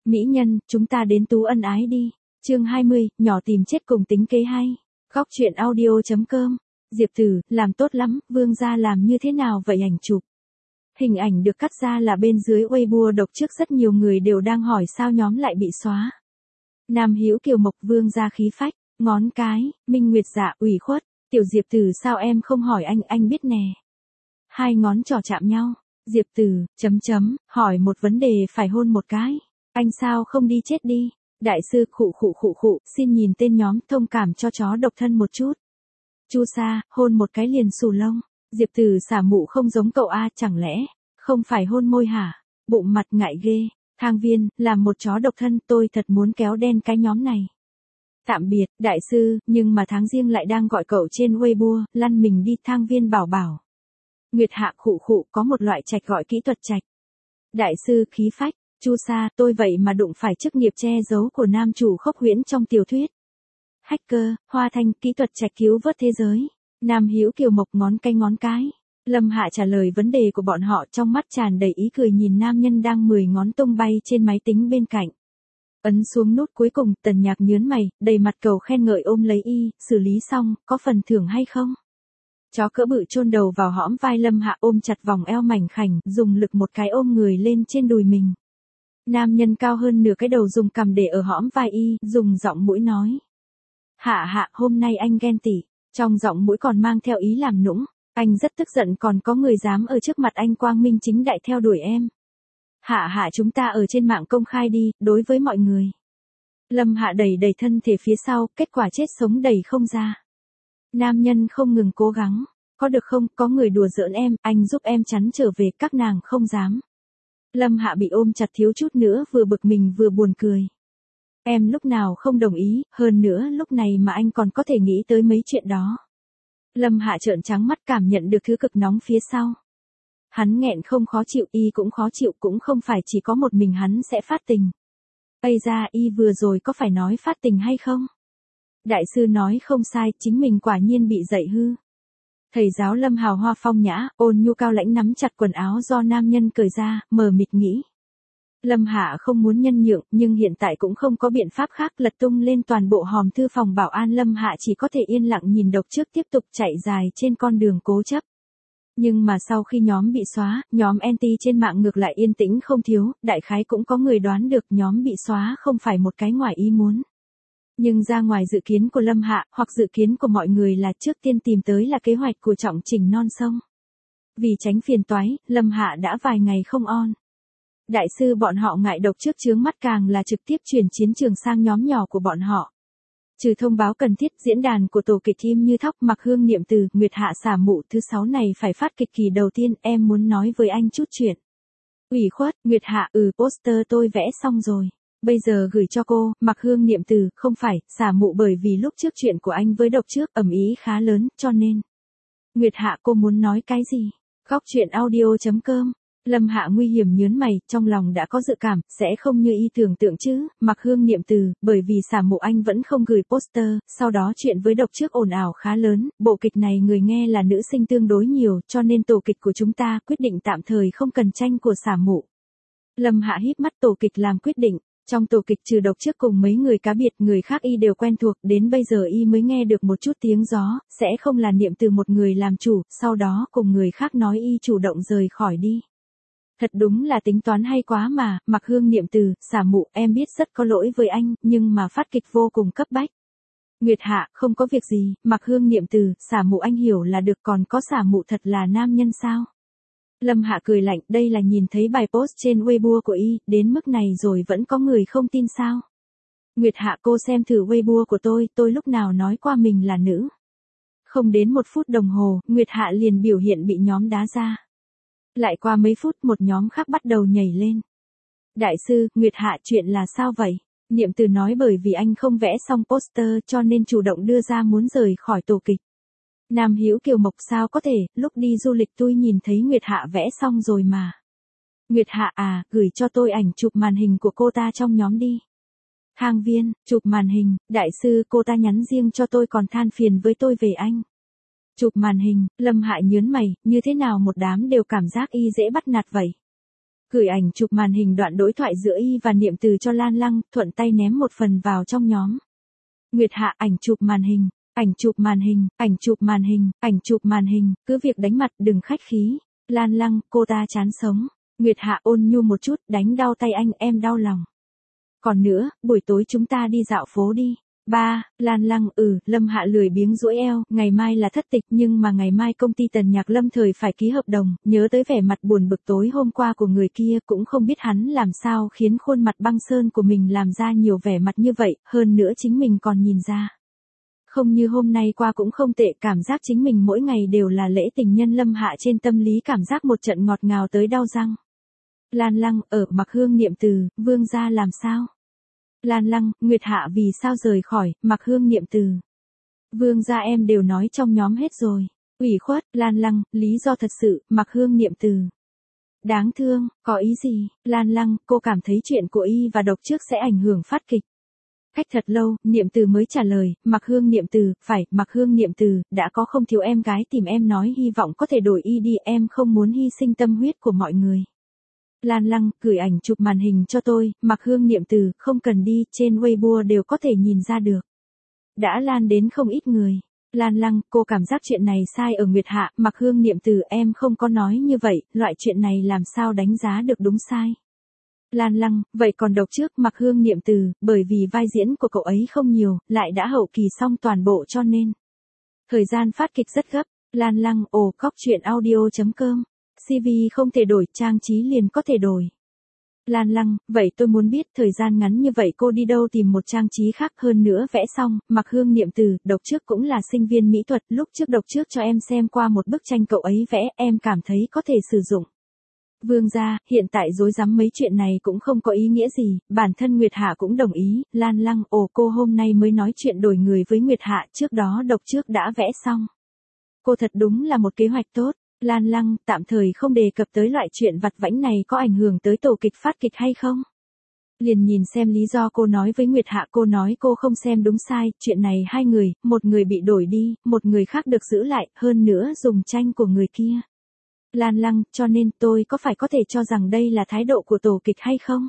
Mỹ nhân, chúng ta đến tú ân ái đi. Chương 20, nhỏ tìm chết cùng tính kế hay. Góc truyện audio.com. Diệp Tử, làm tốt lắm, Vương gia làm như thế nào vậy ảnh chụp? Hình ảnh được cắt ra là bên dưới Weibo độc trước rất nhiều người đều đang hỏi sao nhóm lại bị xóa. Nam Hữu Kiều Mộc Vương gia khí phách, ngón cái, Minh Nguyệt dạ ủy khuất, tiểu Diệp Tử sao em không hỏi anh biết nè. Hai ngón trỏ chạm nhau, Diệp Tử, hỏi một vấn đề phải hôn một cái. Anh sao không đi chết đi. Đại sư khụ, xin nhìn tên nhóm thông cảm cho chó độc thân một chút. Chu Sa, hôn một cái liền xù lông. Diệp Tử xả mụ không giống cậu a, chẳng lẽ không phải hôn môi hả? Bụng mặt ngại ghê. Thang Viên, làm một chó độc thân tôi thật muốn kéo đen cái nhóm này. Tạm biệt, đại sư, nhưng mà tháng riêng lại đang gọi cậu trên Weibo, lăn mình đi. Thang Viên bảo. Nguyệt Hạ khụ, có một loại trạch gọi kỹ thuật trạch. Đại sư khí phách. Chu Sa, tôi vậy mà đụng phải chức nghiệp che giấu của nam chủ Khốc Huyễn trong tiểu thuyết. Hacker, Hoa Thanh, kỹ thuật trạch cứu vớt thế giới. Nam Hữu Kiều Mộc ngón cái. Lâm Hạ trả lời vấn đề của bọn họ trong mắt tràn đầy ý cười nhìn nam nhân đang 10 ngón tung bay trên máy tính bên cạnh. Ấn xuống nút cuối cùng, Tần Nhạc nhớn mày, đầy mặt cầu khen ngợi ôm lấy y, xử lý xong, có phần thưởng hay không? Chó cỡ bự chôn đầu vào hõm vai Lâm Hạ ôm chặt vòng eo mảnh khảnh, dùng lực một cái ôm người lên trên đùi mình. Nam nhân cao hơn nửa cái đầu dùng cằm để ở hõm vai y, dùng giọng mũi nói. Hạ, hôm nay anh ghen tị, trong giọng mũi còn mang theo ý làm nũng, anh rất tức giận còn có người dám ở trước mặt anh quang minh chính đại theo đuổi em. Hạ chúng ta ở trên mạng công khai đi, đối với mọi người. Lâm Hạ đẩy thân thể phía sau, kết quả chết sống đẩy không ra. Nam nhân không ngừng cố gắng, có được không, có người đùa giỡn em, anh giúp em chắn trở về, các nàng không dám. Lâm Hạ bị ôm chặt thiếu chút nữa vừa bực mình vừa buồn cười. Em lúc nào không đồng ý, hơn nữa lúc này mà anh còn có thể nghĩ tới mấy chuyện đó. Lâm Hạ trợn trắng mắt cảm nhận được thứ cực nóng phía sau. Hắn nghẹn không khó chịu, y cũng khó chịu, cũng không phải chỉ có một mình hắn sẽ phát tình. Ây ra, y vừa rồi có phải nói phát tình hay không? Đại sư nói không sai, chính mình quả nhiên bị dạy hư. Thầy giáo Lâm hào hoa phong nhã, ôn nhu cao lãnh nắm chặt quần áo do nam nhân cởi ra, mờ mịt nghĩ. Lâm Hạ không muốn nhân nhượng, nhưng hiện tại cũng không có biện pháp khác, lật tung lên toàn bộ hòm thư phòng bảo an. Lâm Hạ chỉ có thể yên lặng nhìn độc trước tiếp tục chạy dài trên con đường cố chấp. Nhưng mà sau khi nhóm bị xóa, nhóm anti trên mạng ngược lại yên tĩnh không thiếu, đại khái cũng có người đoán được nhóm bị xóa không phải một cái ngoài ý muốn. Nhưng ra ngoài dự kiến của Lâm Hạ, hoặc dự kiến của mọi người là trước tiên tìm tới là kế hoạch của Trọng Trình non sông. Vì tránh phiền toái, Lâm Hạ đã vài ngày không on. Đại sư bọn họ ngại độc trước chướng mắt càng là trực tiếp chuyển chiến trường sang nhóm nhỏ của bọn họ. Trừ thông báo cần thiết, diễn đàn của tổ kịch im như thóc, Mặc Hương Niệm Từ, Nguyệt Hạ xả mụ thứ 6 này phải phát kịch kỳ đầu tiên, em muốn nói với anh chút chuyện. Ủy khuất, Nguyệt Hạ, poster tôi vẽ xong rồi. Bây giờ gửi cho cô, Mặc Hương Niệm Từ, không phải, xả mụ bởi vì lúc trước chuyện của anh với độc trước ầm ĩ khá lớn, cho nên. Nguyệt Hạ cô muốn nói cái gì? Góc truyện audio.com. Lâm Hạ nguy hiểm nhớn mày, trong lòng đã có dự cảm, sẽ không như y tưởng tượng chứ. Mặc Hương Niệm Từ, bởi vì xả mụ anh vẫn không gửi poster, sau đó chuyện với độc trước ồn ào khá lớn, bộ kịch này người nghe là nữ sinh tương đối nhiều, cho nên tổ kịch của chúng ta quyết định tạm thời không cần tranh của xả mụ. Lâm Hạ híp mắt, tổ kịch làm quyết định. Trong tổ kịch trừ độc trước cùng mấy người cá biệt, người khác y đều quen thuộc, đến bây giờ y mới nghe được một chút tiếng gió, sẽ không là Niệm Từ một người làm chủ, sau đó cùng người khác nói y chủ động rời khỏi đi. Thật đúng là tính toán hay quá mà. Mặc Hương Niệm Từ, xả mụ, em biết rất có lỗi với anh, nhưng mà phát kịch vô cùng cấp bách. Nguyệt Hạ, không có việc gì. Mặc Hương Niệm Từ, xả mụ anh hiểu là được, còn có xả mụ thật là nam nhân sao? Lâm Hạ cười lạnh, đây là nhìn thấy bài post trên Weibo của y, đến mức này rồi vẫn có người không tin sao? Nguyệt Hạ cô xem thử Weibo của tôi lúc nào nói qua mình là nữ. Không đến 1 phút đồng hồ, Nguyệt Hạ liền biểu hiện bị nhóm đá ra. Lại qua mấy phút một nhóm khác bắt đầu nhảy lên. Đại sư, Nguyệt Hạ chuyện là sao vậy? Niệm Từ nói bởi vì anh không vẽ xong poster cho nên chủ động đưa ra muốn rời khỏi tổ kịch. Nam Hữu Kiều Mộc sao có thể, lúc đi du lịch tôi nhìn thấy Nguyệt Hạ vẽ xong rồi mà. Nguyệt Hạ à, gửi cho tôi ảnh chụp màn hình của cô ta trong nhóm đi. Thang Viên, chụp màn hình, đại sư cô ta nhắn riêng cho tôi còn than phiền với tôi về anh. Chụp màn hình, Lâm Hạ nhớn mày, như thế nào một đám đều cảm giác y dễ bắt nạt vậy. Gửi ảnh chụp màn hình đoạn đối thoại giữa Y và Niệm Từ cho Lan Lăng, thuận tay ném một phần vào trong nhóm. Nguyệt Hạ ảnh chụp màn hình, ảnh chụp màn hình, ảnh chụp màn hình, ảnh chụp màn hình, cứ việc đánh mặt đừng khách khí. Lan Lăng, cô ta chán sống. Nguyệt Hạ ôn nhu một chút, đánh đau tay anh em đau lòng. Còn nữa, buổi tối chúng ta đi dạo phố đi. Lan Lăng, Lâm Hạ lười biếng duỗi eo, ngày mai là thất tịch nhưng mà ngày mai công ty Tần Nhạc Lâm thời phải ký hợp đồng, nhớ tới vẻ mặt buồn bực tối hôm qua của người kia cũng không biết hắn làm sao khiến khuôn mặt băng sơn của mình làm ra nhiều vẻ mặt như vậy, hơn nữa chính mình còn nhìn ra. Không như hôm nay qua cũng không tệ, cảm giác chính mình mỗi ngày đều là lễ tình nhân. Lâm Hạ trên tâm lý cảm giác một trận ngọt ngào tới đau răng. Lan Lăng, Mặc Hương Niệm Từ, Vương gia làm sao? Lan Lăng, Nguyệt Hạ vì sao rời khỏi, Mặc Hương Niệm Từ. Vương gia em đều nói trong nhóm hết rồi. Ủy khuất, Lan Lăng, lý do thật sự, Mặc Hương Niệm Từ. Đáng thương, có ý gì? Lan Lăng, cô cảm thấy chuyện của Y và độc trước sẽ ảnh hưởng phát kịch. Cách thật lâu, Niệm Từ mới trả lời, Mặc Hương Niệm Từ, phải, Mặc Hương Niệm Từ, đã có không thiếu em gái tìm em nói hy vọng có thể đổi Y đi, em không muốn hy sinh tâm huyết của mọi người. Lan Lăng, gửi ảnh chụp màn hình cho tôi, Mặc Hương Niệm Từ, không cần đi, trên Weibo đều có thể nhìn ra được. Đã lan đến không ít người. Lan Lăng, cô cảm giác chuyện này sai ở Nguyệt Hạ, Mặc Hương Niệm Từ, em không có nói như vậy, loại chuyện này làm sao đánh giá được đúng sai. Lan Lăng, vậy còn độc trước, Mặc Hương Niệm Từ, bởi vì vai diễn của cậu ấy không nhiều, lại đã hậu kỳ xong toàn bộ cho nên thời gian phát kịch rất gấp. Lan Lăng, Cóc truyện audio.com. CV không thể đổi, trang trí liền có thể đổi. Lan Lăng, vậy tôi muốn biết thời gian ngắn như vậy cô đi đâu tìm một trang trí khác, hơn nữa vẽ xong. Mặc Hương Niệm Từ, độc trước cũng là sinh viên mỹ thuật, lúc trước độc trước cho em xem qua một bức tranh cậu ấy vẽ, em cảm thấy có thể sử dụng. Vương gia, hiện tại rối rắm mấy chuyện này cũng không có ý nghĩa gì, bản thân Nguyệt Hạ cũng đồng ý. Lan Lăng, cô hôm nay mới nói chuyện đổi người với Nguyệt Hạ, trước đó độc trước đã vẽ xong. Cô thật đúng là một kế hoạch tốt. Lan Lăng, tạm thời không đề cập tới loại chuyện vặt vãnh này có ảnh hưởng tới tổ kịch phát kịch hay không. Liền nhìn xem lý do cô nói với Nguyệt Hạ, cô nói cô không xem đúng sai, chuyện này hai người, một người bị đổi đi, một người khác được giữ lại, hơn nữa dùng tranh của người kia. Lan Lăng, cho nên tôi có phải có thể cho rằng đây là thái độ của tổ kịch hay không?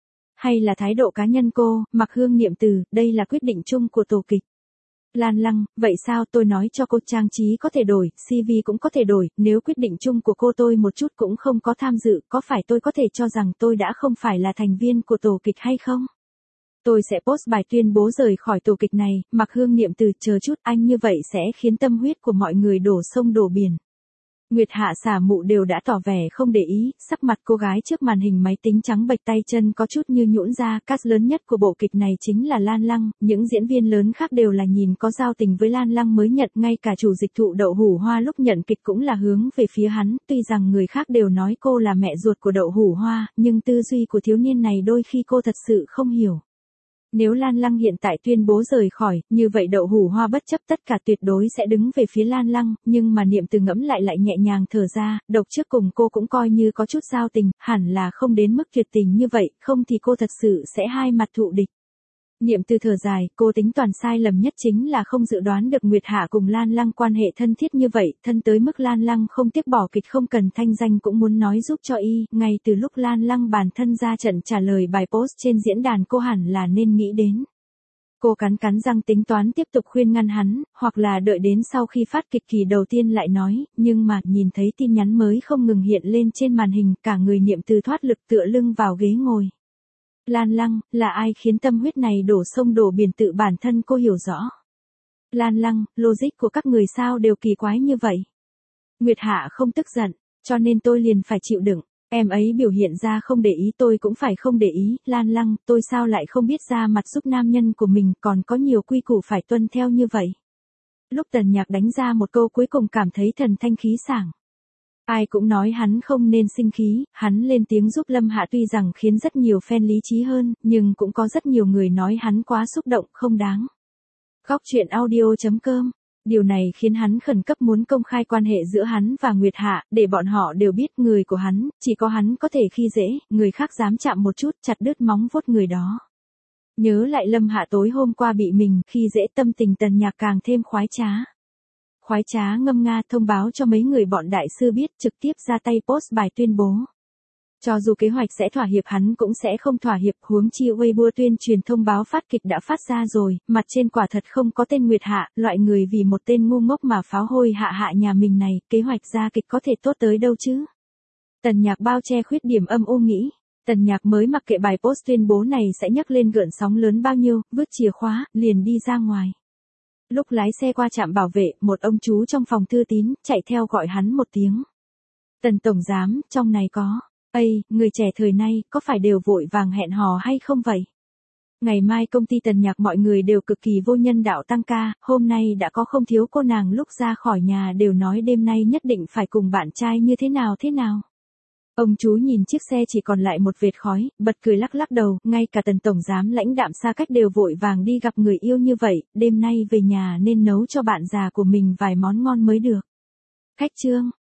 Hay là thái độ cá nhân cô, Mặc Hương Niệm Từ, đây là quyết định chung của tổ kịch. Lan Lăng, vậy sao tôi nói cho cô trang trí có thể đổi, CV cũng có thể đổi, nếu quyết định chung của cô tôi một chút cũng không có tham dự, có phải tôi có thể cho rằng tôi đã không phải là thành viên của tổ kịch hay không? Tôi sẽ post bài tuyên bố rời khỏi tổ kịch này. Mặc Hương Niệm Từ, chờ chút, anh như vậy sẽ khiến tâm huyết của mọi người đổ sông đổ biển. Nguyệt Hạ xả mụ đều đã tỏ vẻ không để ý, sắc mặt cô gái trước màn hình máy tính trắng bệch, tay chân có chút như nhũn ra. Cast lớn nhất của bộ kịch này chính là Lan Lăng, những diễn viên lớn khác đều là nhìn có giao tình với Lan Lăng mới nhận, ngay cả chủ dịch thụ Đậu Hủ Hoa lúc nhận kịch cũng là hướng về phía hắn, tuy rằng người khác đều nói cô là mẹ ruột của Đậu Hủ Hoa, nhưng tư duy của thiếu niên này đôi khi cô thật sự không hiểu. Nếu Lan Lăng hiện tại tuyên bố rời khỏi, như vậy Đậu Hủ Hoa bất chấp tất cả tuyệt đối sẽ đứng về phía Lan Lăng, nhưng mà Niệm Từ ngẫm lại nhẹ nhàng thở ra, độc trước cùng cô cũng coi như có chút giao tình, hẳn là không đến mức tuyệt tình như vậy, không thì cô thật sự sẽ hai mặt thụ địch. Niệm Từ thở dài, cô tính toàn sai lầm nhất chính là không dự đoán được Nguyệt Hạ cùng Lan Lăng quan hệ thân thiết như vậy, thân tới mức Lan Lăng không tiếc bỏ kịch không cần thanh danh cũng muốn nói giúp cho Y, ngay từ lúc Lan Lăng bản thân ra trận trả lời bài post trên diễn đàn cô hẳn là nên nghĩ đến. Cô cắn răng tính toán tiếp tục khuyên ngăn hắn, hoặc là đợi đến sau khi phát kịch kỳ đầu tiên lại nói, nhưng mà nhìn thấy tin nhắn mới không ngừng hiện lên trên màn hình, cả người Niệm Từ thoát lực tựa lưng vào ghế ngồi. Lan Lăng, là ai khiến tâm huyết này đổ sông đổ biển, tự bản thân cô hiểu rõ. Lan Lăng, logic của các người sao đều kỳ quái như vậy. Nguyệt Hạ không tức giận, cho nên tôi liền phải chịu đựng. Em ấy biểu hiện ra không để ý tôi cũng phải không để ý. Lan Lăng, tôi sao lại không biết ra mặt giúp nam nhân của mình, còn có nhiều quy củ phải tuân theo như vậy. Lúc Tần Nhạc đánh ra một câu cuối cùng cảm thấy thần thanh khí sảng. Ai cũng nói hắn không nên sinh khí, hắn lên tiếng giúp Lâm Hạ tuy rằng khiến rất nhiều fan lý trí hơn, nhưng cũng có rất nhiều người nói hắn quá xúc động, không đáng. Góc truyện audio.com. Điều này khiến hắn khẩn cấp muốn công khai quan hệ giữa hắn và Nguyệt Hạ, để bọn họ đều biết người của hắn, chỉ có hắn có thể khi dễ, người khác dám chạm một chút, chặt đứt móng vuốt người đó. Nhớ lại Lâm Hạ tối hôm qua bị mình khi dễ, tâm tình Tần Nhạc càng thêm khoái trá. Khoái trá ngâm nga thông báo cho mấy người bọn đại sư biết, trực tiếp ra tay post bài tuyên bố. Cho dù kế hoạch sẽ thỏa hiệp hắn cũng sẽ không thỏa hiệp, huống chi Weibo tuyên truyền thông báo phát kịch đã phát ra rồi, mặt trên quả thật không có tên Nguyệt Hạ, loại người vì một tên ngu ngốc mà pháo hôi hạ nhà mình này, kế hoạch ra kịch có thể tốt tới đâu chứ. Tần Nhạc bao che khuyết điểm âm u nghĩ. Tần Nhạc mới mặc kệ bài post tuyên bố này sẽ nhấc lên gợn sóng lớn bao nhiêu, vứt chìa khóa, liền đi ra ngoài. Lúc lái xe qua trạm bảo vệ, một ông chú trong phòng thư tín, chạy theo gọi hắn một tiếng. Tần Tổng Giám, trong này có. Ây, người trẻ thời nay, có phải đều vội vàng hẹn hò hay không vậy? Ngày mai công ty Tần Nhạc mọi người đều cực kỳ vô nhân đạo tăng ca, hôm nay đã có không thiếu cô nàng lúc ra khỏi nhà đều nói đêm nay nhất định phải cùng bạn trai như thế nào. Ông chú nhìn chiếc xe chỉ còn lại một vệt khói, bật cười lắc đầu, ngay cả Tần Tổng Giám lãnh đạm xa cách đều vội vàng đi gặp người yêu như vậy, đêm nay về nhà nên nấu cho bạn già của mình vài món ngon mới được. Khách trương.